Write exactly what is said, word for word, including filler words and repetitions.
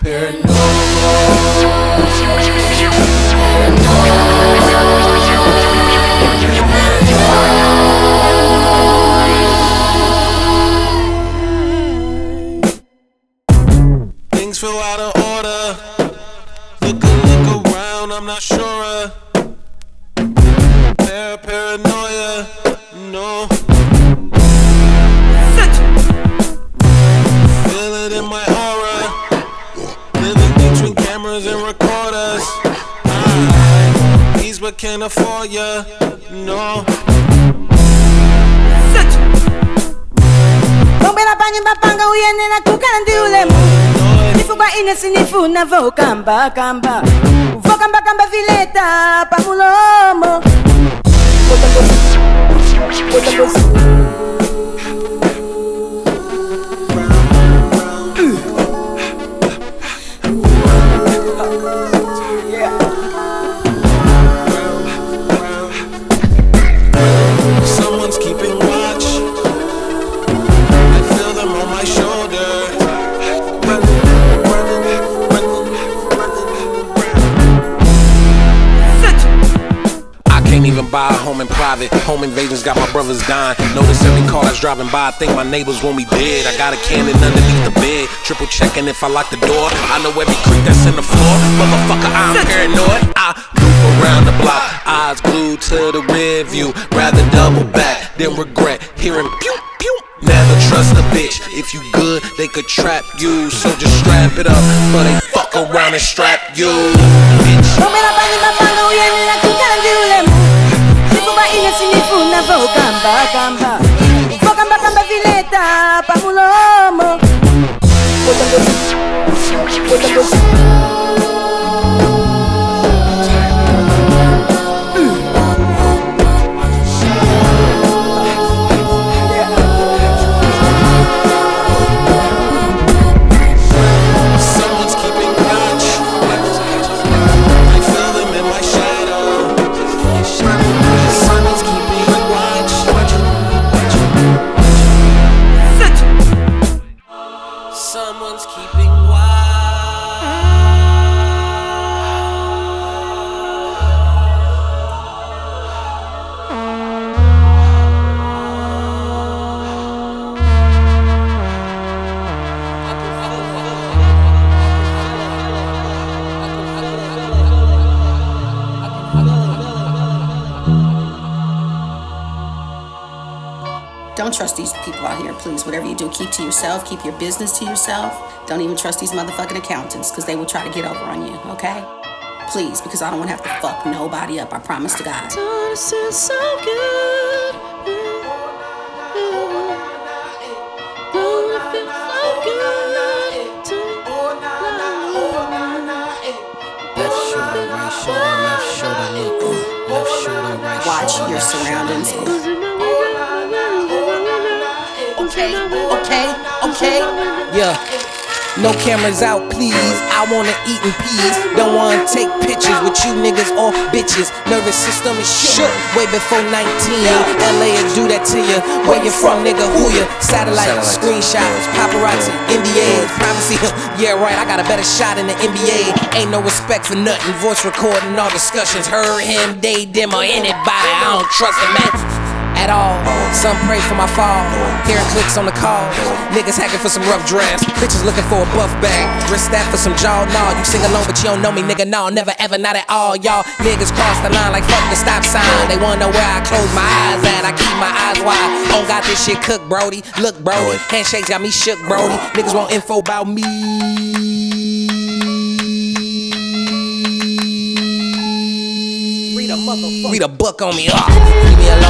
Things feel out of order. Look, look around, I'm not sure. Par paranoia, no. Feel it in my aura. Living between cameras and recorders. I, these but can't afford ya, no. Bombela panyo bapanga uyene na kukandi ulemu. Nifu ba inesi nifu na vo kamba kamba. Vo kamba kamba vileta pa mulomo. Bota bosi, bota bosi. Someone's keeping watch. I feel them on my shoulder. Running, running, running, running. I can't even buy a home in private. Home invasions got my brothers dying. Notice every car that's driving by. I think my neighbors want me dead. I got a cannon underneath the bed. Triple checking if I lock the door. I know every creek that's in the floor. Motherfucker, I'm paranoid. I loop around the block. Eyes glued to the rear view. Rather double back than regret hearing pew pew. Never trust a bitch. If you good, they could trap you. So just strap it up, but they fuck around and strap you, bitch. Bombela panyo bapanga uyene na kukandi ulemu. Nifu ba inesi nifu na vo kamba kamba. Vo kamba kamba vileta pa mulomo. Bota bosi, bota bosi. Someone's keeping watch. I feel them in my shadow. Someone's keeping watch. Someone's keeping Don't trust these people out here, please. Whatever you do, keep to yourself. Keep your business to yourself. Don't even trust these motherfucking accountants, because they will try to get over on you, okay? Please, because I don't want to have to fuck nobody up, I promise to God. This is so good. Oh, it feels so good. Left shoulder, right shoulder, left shoulder, look. Left shoulder, right Watch shoulder. your left surroundings. shoulder, look. Okay, okay, okay. Yeah. No cameras out, please. I wanna eat in peace. Don't wanna take pictures with you niggas or bitches. Nervous system is shook way before nineteen. L A will do that to you. Where you from, nigga? Who ya? Satellite, screenshots, paparazzi, N D As, privacy. Yeah, right. I got a better shot in the N B A. Ain't no respect for nothing. Voice recording all discussions. Heard him, they, them, or anybody. I don't trust him, man. At all, some pray for my fall. Hearing clicks on the call. Niggas hacking for some rough drafts. Bitches looking for a buff bag. Wrist that for some jaw. Nah, you sing along, but you don't know me, nigga. No, never ever, not at all. Y'all niggas cross the line like fuck the stop sign. They wanna know where I close my eyes at. I keep my eyes wide. On got this shit cooked, Brody. Look, Brody. Handshakes got me shook, Brody. Niggas want info about me. Read a motherfucker. Read a book on me. Uh. Leave me alone.